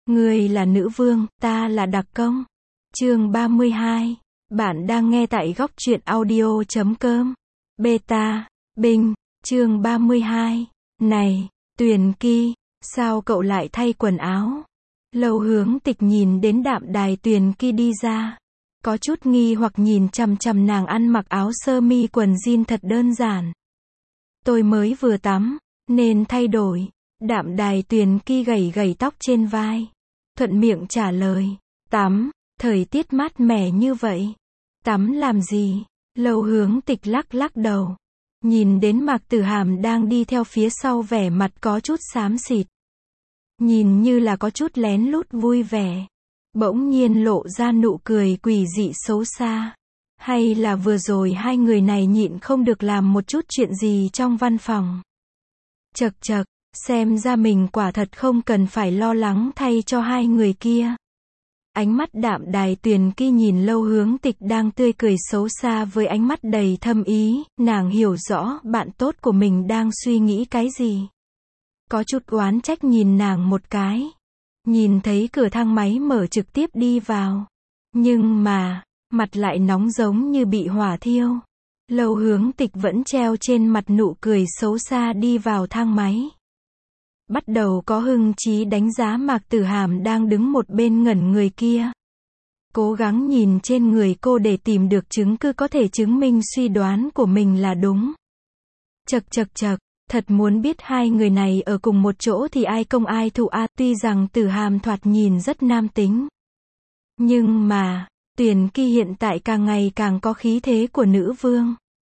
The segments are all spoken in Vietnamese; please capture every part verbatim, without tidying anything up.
Người là nữ vương, ta là đặc công. Chương ba mươi hai. Bạn đang nghe tại góc truyện audio chấm com. Beta, Binh, chương ba mươi hai. Này, Tuyền Ki, sao cậu lại thay quần áo? Lâu Hướng Tịch nhìn đến đạm đài Tuyền Ki đi ra. Có chút nghi hoặc nhìn chằm chằm nàng ăn mặc áo sơ mi quần jean thật đơn giản. Tôi mới vừa tắm, nên thay đổi. Đạm đài Tuyền Ki gẩy gẩy tóc trên vai. Thuận miệng trả lời. Tắm, thời tiết mát mẻ như vậy. Tắm làm gì? Lâu Hướng Tịch lắc lắc đầu. Nhìn đến Mạc Tử Hàm đang đi theo phía sau, vẻ mặt có chút xám xịt. Nhìn như là có chút lén lút vui vẻ. Bỗng nhiên lộ ra nụ cười quỷ dị xấu xa. Hay là vừa rồi hai người này nhịn không được làm một chút chuyện gì trong văn phòng. Chậc chậc, xem ra mình quả thật không cần phải lo lắng thay cho hai người kia. Ánh mắt đạm đài Tuyền Ki nhìn Lâu Hướng Tịch đang tươi cười xấu xa với ánh mắt đầy thâm ý, nàng hiểu rõ bạn tốt của mình đang suy nghĩ cái gì. Có chút oán trách nhìn nàng một cái. Nhìn thấy cửa thang máy mở trực tiếp đi vào. Nhưng mà, mặt lại nóng giống như bị hỏa thiêu. Lâu Hướng Tịch vẫn treo trên mặt nụ cười xấu xa đi vào thang máy. Bắt đầu có hưng trí đánh giá Mạc Tử Hàm đang đứng một bên ngẩn người kia. Cố gắng nhìn trên người cô để tìm được chứng cứ có thể chứng minh suy đoán của mình là đúng. Chậc chậc chậc, thật muốn biết hai người này ở cùng một chỗ thì ai công ai thủ a. Tuy rằng Tử Hàm thoạt nhìn rất nam tính. Nhưng mà, Tuyền Ki hiện tại càng ngày càng có khí thế của nữ vương.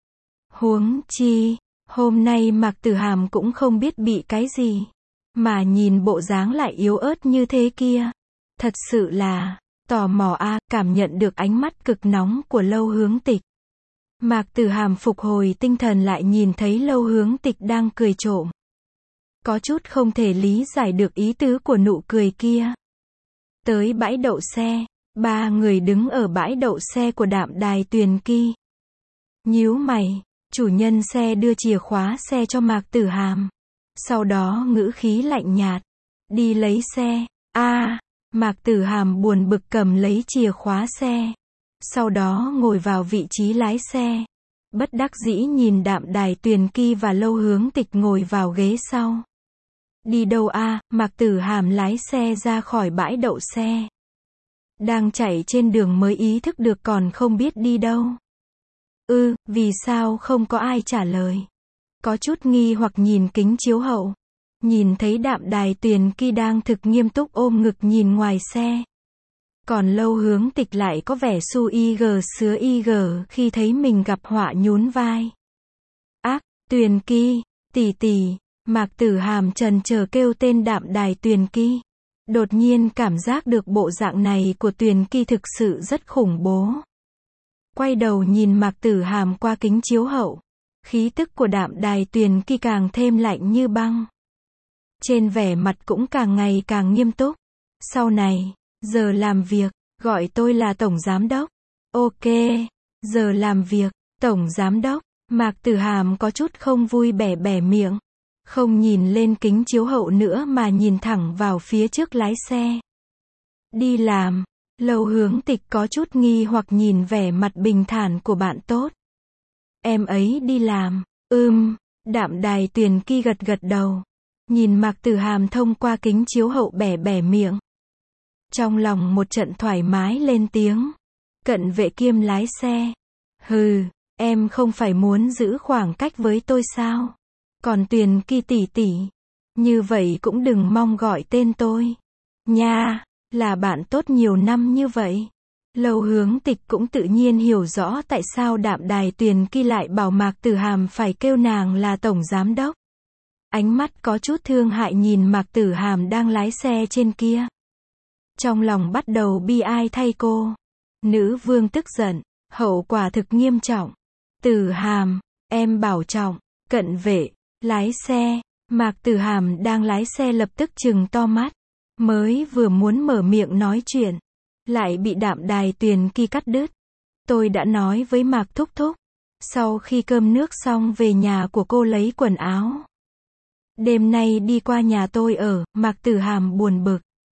Huống chi, hôm nay Mạc Tử Hàm cũng không biết bị cái gì. Mà nhìn bộ dáng lại yếu ớt như thế kia. Thật sự là, tò mò a. Cảm nhận được ánh mắt cực nóng của Lâu Hướng Tịch. Mạc Tử Hàm phục hồi tinh thần lại nhìn thấy Lâu Hướng Tịch đang cười trộm. Có chút không thể lý giải được ý tứ của nụ cười kia. Tới bãi đậu xe, ba người đứng ở bãi đậu xe của đạm đài Tuyền Ki. Nhíu mày, chủ nhân xe đưa chìa khóa xe cho Mạc Tử Hàm. Sau đó ngữ khí lạnh nhạt. Đi lấy xe. A, Mạc Tử Hàm buồn bực cầm lấy chìa khóa xe. Sau đó ngồi vào vị trí lái xe. Bất đắc dĩ nhìn đạm đài Tuyền Ki và Lâu Hướng Tịch ngồi vào ghế sau. Đi đâu a? Mạc Tử Hàm lái xe ra khỏi bãi đậu xe. Đang chạy trên đường mới ý thức được còn không biết đi đâu. Ư, vì sao không có ai trả lời. Có chút nghi hoặc nhìn kính chiếu hậu. Nhìn thấy đạm đài Tuyền Ki đang thực nghiêm túc ôm ngực nhìn ngoài xe. Còn Lâu Hướng Tịch lại có vẻ su y gờ sứa y gờ khi thấy mình gặp họa nhún vai. Ác, Tuyền Ki, tỷ tỷ. Mạc Tử Hàm trần chờ kêu tên đạm đài Tuyền Ki. Đột nhiên cảm giác được bộ dạng này của Tuyền Ki thực sự rất khủng bố. Quay đầu nhìn Mạc Tử Hàm qua kính chiếu hậu. Khí tức của đạm đài Tuyền Ki càng thêm lạnh như băng. Trên vẻ mặt cũng càng ngày càng nghiêm túc. Sau này, giờ làm việc, gọi tôi là Tổng Giám Đốc. Ok, giờ làm việc, Tổng Giám Đốc. Mạc Tử Hàm có chút không vui bẻ bẻ miệng. Không nhìn lên kính chiếu hậu nữa mà nhìn thẳng vào phía trước lái xe. Đi làm. Lâu Hướng Tịch có chút nghi hoặc nhìn vẻ mặt bình thản của bạn tốt. Em ấy đi làm. Ừm, đạm đài Tuyền Ki gật gật đầu. Nhìn Mạc Tử Hàm thông qua kính chiếu hậu bẻ bẻ miệng. Trong lòng một trận thoải mái lên tiếng. Cận vệ kiêm lái xe. Hừ, em không phải muốn giữ khoảng cách với tôi sao? Còn Tuyền Ki tỷ tỷ. Như vậy cũng đừng mong gọi tên tôi. Nha, là bạn tốt nhiều năm như vậy. Lâu Hướng Tịch cũng tự nhiên hiểu rõ tại sao đạm đài Tuyền Ki lại bảo Mạc Tử Hàm phải kêu nàng là Tổng Giám Đốc. Ánh mắt có chút thương hại nhìn Mạc Tử Hàm đang lái xe trên kia. Trong lòng bắt đầu bi ai thay cô. Nữ vương tức giận, hậu quả thực nghiêm trọng. Tử Hàm, em bảo trọng. Cận vệ, lái xe. Mạc Tử Hàm đang lái xe lập tức trừng to mắt. Mới vừa muốn mở miệng nói chuyện. Lại bị đạm đài Tuyền Ki cắt đứt. Tôi đã nói với Mạc Thúc Thúc. Sau khi cơm nước xong về nhà của cô lấy quần áo. Đêm nay đi qua nhà tôi ở. Mạc Tử Hàm buồn bực.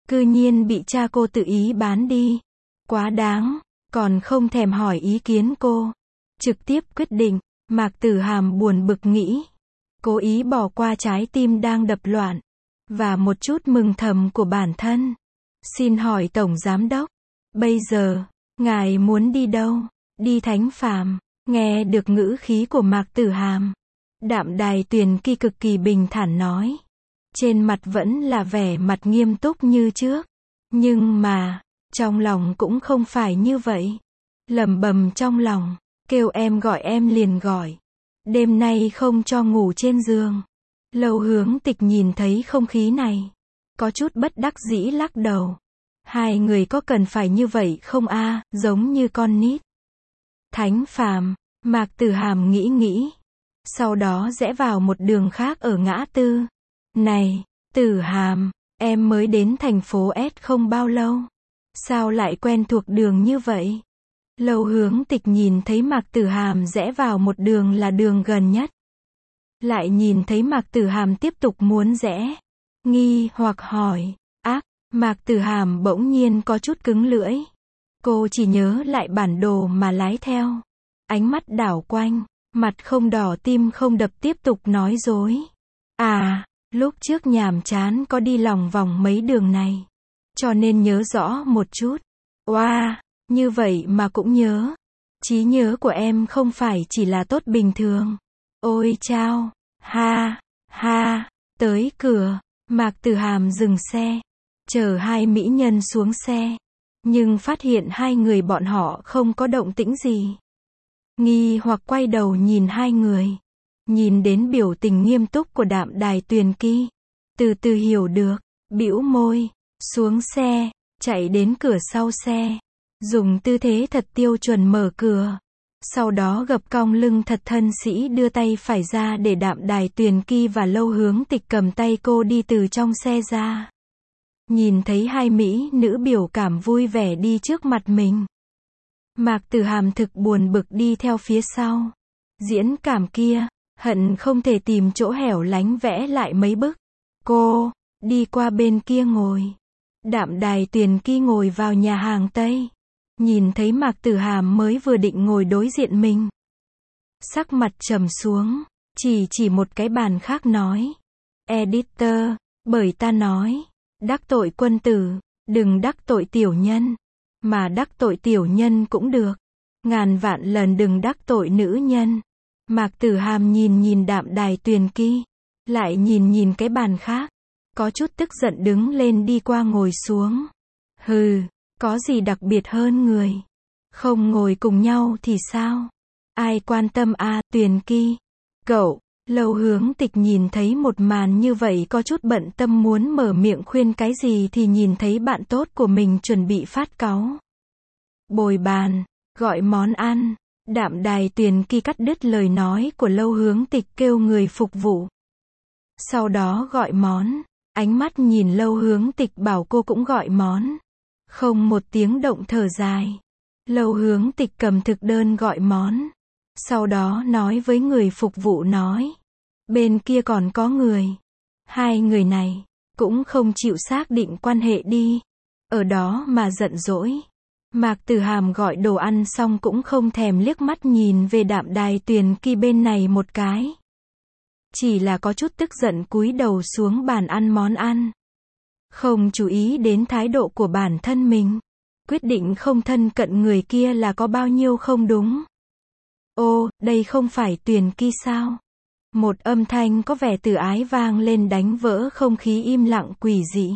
cư nhiên bị cha cô tự ý bán đi. Quá đáng, còn không thèm hỏi ý kiến cô. Trực tiếp quyết định, Mạc Tử Hàm buồn bực nghĩ. Cố ý bỏ qua trái tim đang đập loạn. Và một chút mừng thầm của bản thân. Xin hỏi Tổng Giám Đốc, bây giờ, ngài muốn đi đâu? Đi Thánh Phàm. Nghe được ngữ khí của Mạc Tử Hàm. Đạm Đài Tuyền Kỳ cực kỳ bình thản nói. Trên mặt vẫn là vẻ mặt nghiêm túc như trước. Nhưng mà, trong lòng cũng không phải như vậy. Lẩm bẩm trong lòng, kêu em gọi em liền gọi. Đêm nay không cho ngủ trên giường. Lâu Hướng Tịch nhìn thấy không khí này. Có chút bất đắc dĩ lắc đầu. Hai người có cần phải như vậy không a, giống như con nít. Thánh Phàm, Mạc Tử Hàm nghĩ nghĩ. Sau đó rẽ vào một đường khác ở ngã tư. Này, Tử Hàm, em mới đến thành phố S không bao lâu. Sao lại quen thuộc đường như vậy? Lâu Hướng Tịch nhìn thấy Mạc Tử Hàm rẽ vào một đường là đường gần nhất. Lại nhìn thấy Mạc Tử Hàm tiếp tục muốn rẽ. Nghi hoặc hỏi. Ác, Mạc Tử Hàm bỗng nhiên có chút cứng lưỡi. Cô chỉ nhớ lại bản đồ mà lái theo. Ánh mắt đảo quanh, mặt không đỏ tim không đập tiếp tục nói dối. À, lúc trước nhàm chán có đi lòng vòng mấy đường này. Cho nên nhớ rõ một chút. Oa, wow, như vậy mà cũng nhớ. Trí nhớ của em không phải chỉ là tốt bình thường. Ôi chao, ha, ha, tới cửa, Mạc Tử Hàm dừng xe. Chờ hai mỹ nhân xuống xe. Nhưng phát hiện hai người bọn họ không có động tĩnh gì. Nghi hoặc quay đầu nhìn hai người. Nhìn đến biểu tình nghiêm túc của Đạm Đài Tuyền Kỳ. Từ từ hiểu được, bĩu môi, xuống xe, chạy đến cửa sau xe. Dùng tư thế thật tiêu chuẩn mở cửa. Sau đó gập cong lưng thật thân sĩ đưa tay phải ra để Đạm Đài Tuyền Kỳ và Lâu Hướng Tịch cầm tay cô đi từ trong xe ra. Nhìn thấy hai mỹ nữ biểu cảm vui vẻ đi trước mặt mình. Mạc Tử Hàm thực buồn bực đi theo phía sau. Diễn cảm kia, hận không thể tìm chỗ hẻo lánh vẽ lại mấy bức. Cô, đi qua bên kia ngồi. Đạm Đài Tuyền Kỳ ngồi vào nhà hàng Tây. Nhìn thấy Mạc Tử Hàm mới vừa định ngồi đối diện mình. Sắc mặt trầm xuống, chỉ chỉ một cái bàn khác nói. Editor, bởi ta nói, đắc tội quân tử, đừng đắc tội tiểu nhân. Mà đắc tội tiểu nhân cũng được. Ngàn vạn lần đừng đắc tội nữ nhân. Mạc Tử Hàm nhìn nhìn Đạm Đài Tuyền Kỳ. Lại nhìn nhìn cái bàn khác. Có chút tức giận đứng lên đi qua ngồi xuống. Hừ, có gì đặc biệt hơn người. Không ngồi cùng nhau thì sao? Ai quan tâm a à, Tuyền Kỳ. Cậu, Lâu Hướng Tịch nhìn thấy một màn như vậy có chút bận tâm muốn mở miệng khuyên cái gì thì nhìn thấy bạn tốt của mình chuẩn bị phát cáu. Bồi bàn, gọi món ăn. Đạm Đài Tuyền Kỳ cắt đứt lời nói của Lâu Hướng Tịch kêu người phục vụ. Sau đó gọi món. Ánh mắt nhìn Lâu Hướng Tịch bảo cô cũng gọi món. Không một tiếng động thở dài. Lâu Hướng Tịch cầm thực đơn gọi món. Sau đó nói với người phục vụ nói. Bên kia còn có người. Hai người này, cũng không chịu xác định quan hệ đi. Ở đó mà giận dỗi. Mạc Tử Hàm gọi đồ ăn xong cũng không thèm liếc mắt nhìn về Đạm Đài Tuyền Kỳ bên này một cái. Chỉ là có chút tức giận cúi đầu xuống bàn ăn món ăn. Không chú ý đến thái độ của bản thân mình. Quyết định không thân cận người kia là có bao nhiêu không đúng. Ô, đây không phải Tuyền Kỳ sao? Một âm thanh có vẻ từ ái vang lên đánh vỡ không khí im lặng quỷ dị.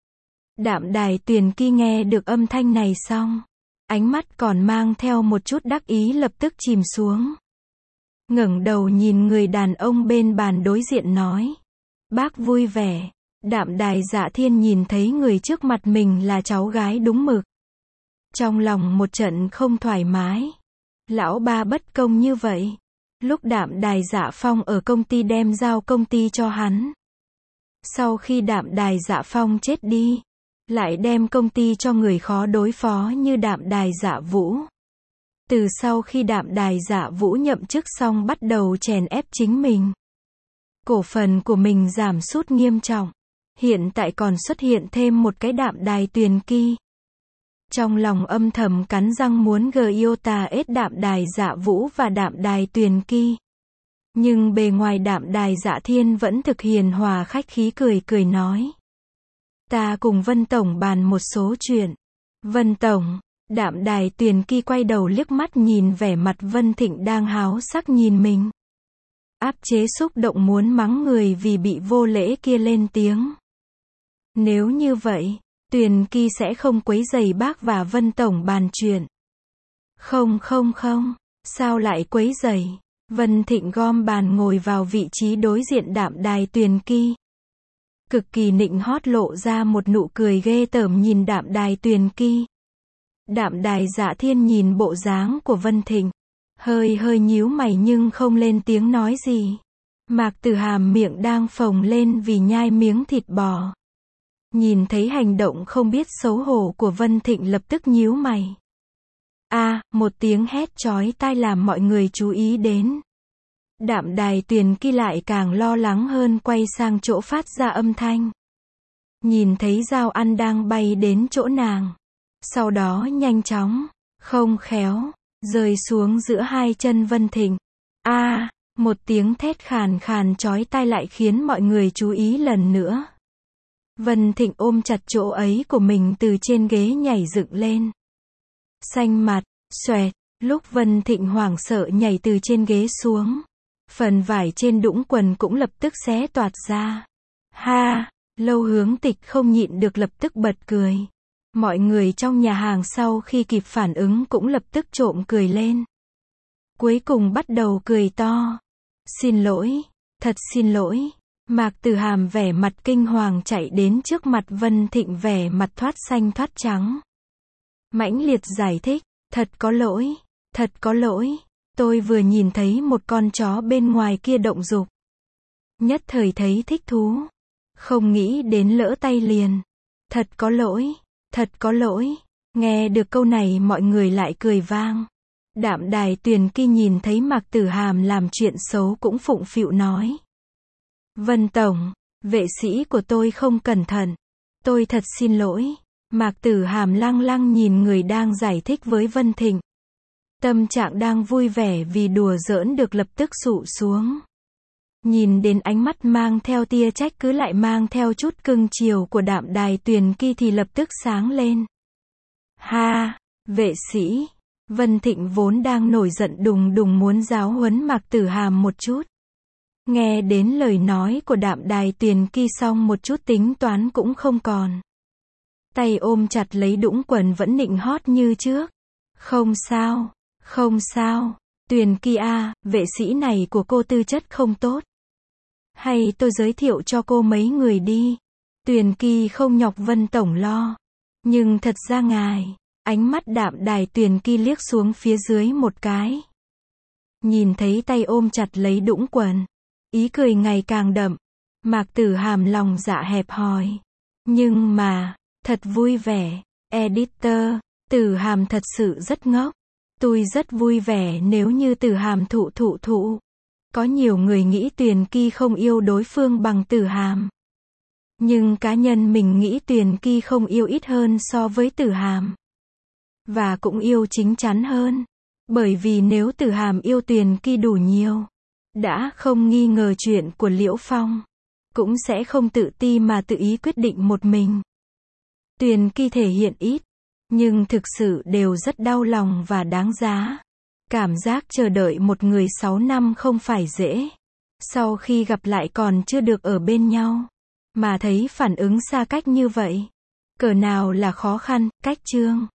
Đạm Đài Tuyền Kỳ nghe được âm thanh này xong. Ánh mắt còn mang theo một chút đắc ý lập tức chìm xuống. Ngẩng đầu nhìn người đàn ông bên bàn đối diện nói. Bác vui vẻ. Đạm Đài Dạ Thiên nhìn thấy người trước mặt mình là cháu gái đúng mực. Trong lòng một trận không thoải mái. Lão ba bất công như vậy. Lúc Đạm Đài Dạ Phong ở công ty đem giao công ty cho hắn. Sau khi Đạm Đài Dạ Phong chết đi, lại đem công ty cho người khó đối phó như Đạm Đài Dạ Vũ. Từ sau khi Đạm Đài Dạ Vũ nhậm chức xong bắt đầu chèn ép chính mình. Cổ phần của mình giảm sút nghiêm trọng. hiện tại còn xuất hiện thêm một cái Đạm Đài Tuyền Kỳ. Trong lòng âm thầm cắn răng muốn gờ yêu tà ết Đạm Đài Dạ Vũ và Đạm Đài Tuyền Kỳ. Nhưng bề ngoài Đạm Đài Dạ Thiên vẫn thực hiền hòa khách khí cười cười nói. Ta cùng Vân Tổng bàn một số chuyện. Vân Tổng, Đạm Đài Tuyền Kỳ quay đầu liếc mắt nhìn vẻ mặt Vân Thịnh đang háo sắc nhìn mình. Áp chế xúc động muốn mắng người vì bị vô lễ kia lên tiếng. Nếu như vậy, Tuyền Kỳ sẽ không quấy rầy bác và Vân Tổng bàn chuyện. Không không không, sao lại quấy rầy? Vân Thịnh gom bàn ngồi vào vị trí đối diện Đạm Đài Tuyền Kỳ. Cực kỳ nịnh hót lộ ra một nụ cười ghê tởm nhìn Đạm Đài Tuyền Kỳ. Đạm Đài Dạ Thiên nhìn bộ dáng của Vân Thịnh, hơi hơi nhíu mày nhưng không lên tiếng nói gì. Mạc Tử Hàm miệng đang phồng lên vì nhai miếng thịt bò. Nhìn thấy hành động không biết xấu hổ của Vân Thịnh lập tức nhíu mày. A, à, một tiếng hét chói tai làm mọi người chú ý đến. Đạm Đài Tuyền Kỳ lại càng lo lắng hơn quay sang chỗ phát ra âm thanh. Nhìn thấy dao ăn đang bay đến chỗ nàng. Sau đó nhanh chóng, không khéo, rơi xuống giữa hai chân Vân Thịnh. A, à, một tiếng thét khàn khàn chói tai lại khiến mọi người chú ý lần nữa. Vân Thịnh ôm chặt chỗ ấy của mình từ trên ghế nhảy dựng lên. Xanh mặt, xoẹt, lúc Vân Thịnh hoảng sợ nhảy từ trên ghế xuống. Phần vải trên đũng quần cũng lập tức xé toạc ra. Ha, Lâu Hướng Tịch không nhịn được lập tức bật cười. Mọi người trong nhà hàng sau khi kịp phản ứng cũng lập tức trộm cười lên. Cuối cùng bắt đầu cười to. Xin lỗi, thật xin lỗi. Mạc Tử Hàm vẻ mặt kinh hoàng chạy đến trước mặt Vân Thịnh vẻ mặt thoát xanh thoát trắng. Mãnh liệt giải thích, thật có lỗi, thật có lỗi. Tôi vừa nhìn thấy một con chó bên ngoài kia động dục. Nhất thời thấy thích thú. Không nghĩ đến lỡ tay liền. Thật có lỗi, thật có lỗi. Nghe được câu này mọi người lại cười vang. Đạm Đài Tuyền Kỳ nhìn thấy Mạc Tử Hàm làm chuyện xấu cũng phụng phịu nói. Vân Tổng, vệ sĩ của tôi không cẩn thận. Tôi thật xin lỗi. Mạc Tử Hàm lăng lăng nhìn người đang giải thích với Vân Thịnh. Tâm trạng đang vui vẻ vì đùa giỡn được lập tức sụ xuống. Nhìn đến ánh mắt mang theo tia trách cứ lại mang theo chút cưng chiều của Đạm Đài Tuyền Kỳ thì lập tức sáng lên. Ha, vệ sĩ. Vân Thịnh vốn đang nổi giận đùng đùng muốn giáo huấn Mạc Tử Hàm một chút. Nghe đến lời nói của Đạm Đài Tuyền Kỳ xong một chút tính toán cũng không còn. Tay ôm chặt lấy đũng quần vẫn nịnh hót như trước. Không sao, không sao. Tuyền Kỳ a, vệ sĩ này của cô tư chất không tốt. Hay tôi giới thiệu cho cô mấy người đi. Tuyền Kỳ không nhọc Vân Tổng lo. Nhưng thật ra ngài, ánh mắt Đạm Đài Tuyền Kỳ liếc xuống phía dưới một cái. Nhìn thấy tay ôm chặt lấy đũng quần. Ý cười ngày càng đậm. Mạc Tử Hàm lòng dạ hẹp hòi. Nhưng mà, thật vui vẻ. Editor, Tử Hàm thật sự rất ngốc. Tôi rất vui vẻ nếu như Tử Hàm thụ thụ thụ. Có nhiều người nghĩ Tuyền Kỳ không yêu đối phương bằng Tử Hàm. Nhưng cá nhân mình nghĩ Tuyền Kỳ không yêu ít hơn so với Tử Hàm. Và cũng yêu chính chắn hơn. Bởi vì nếu Tử Hàm yêu Tuyền Kỳ đủ nhiều, đã không nghi ngờ chuyện của Liễu Phong, cũng sẽ không tự ti mà tự ý quyết định một mình. Tuyền Kỳ thể hiện ít, nhưng thực sự đều rất đau lòng và đáng giá. Cảm giác chờ đợi một người sáu năm không phải dễ. Sau khi gặp lại còn chưa được ở bên nhau, mà thấy phản ứng xa cách như vậy. Cỡ nào là khó khăn, cách chương.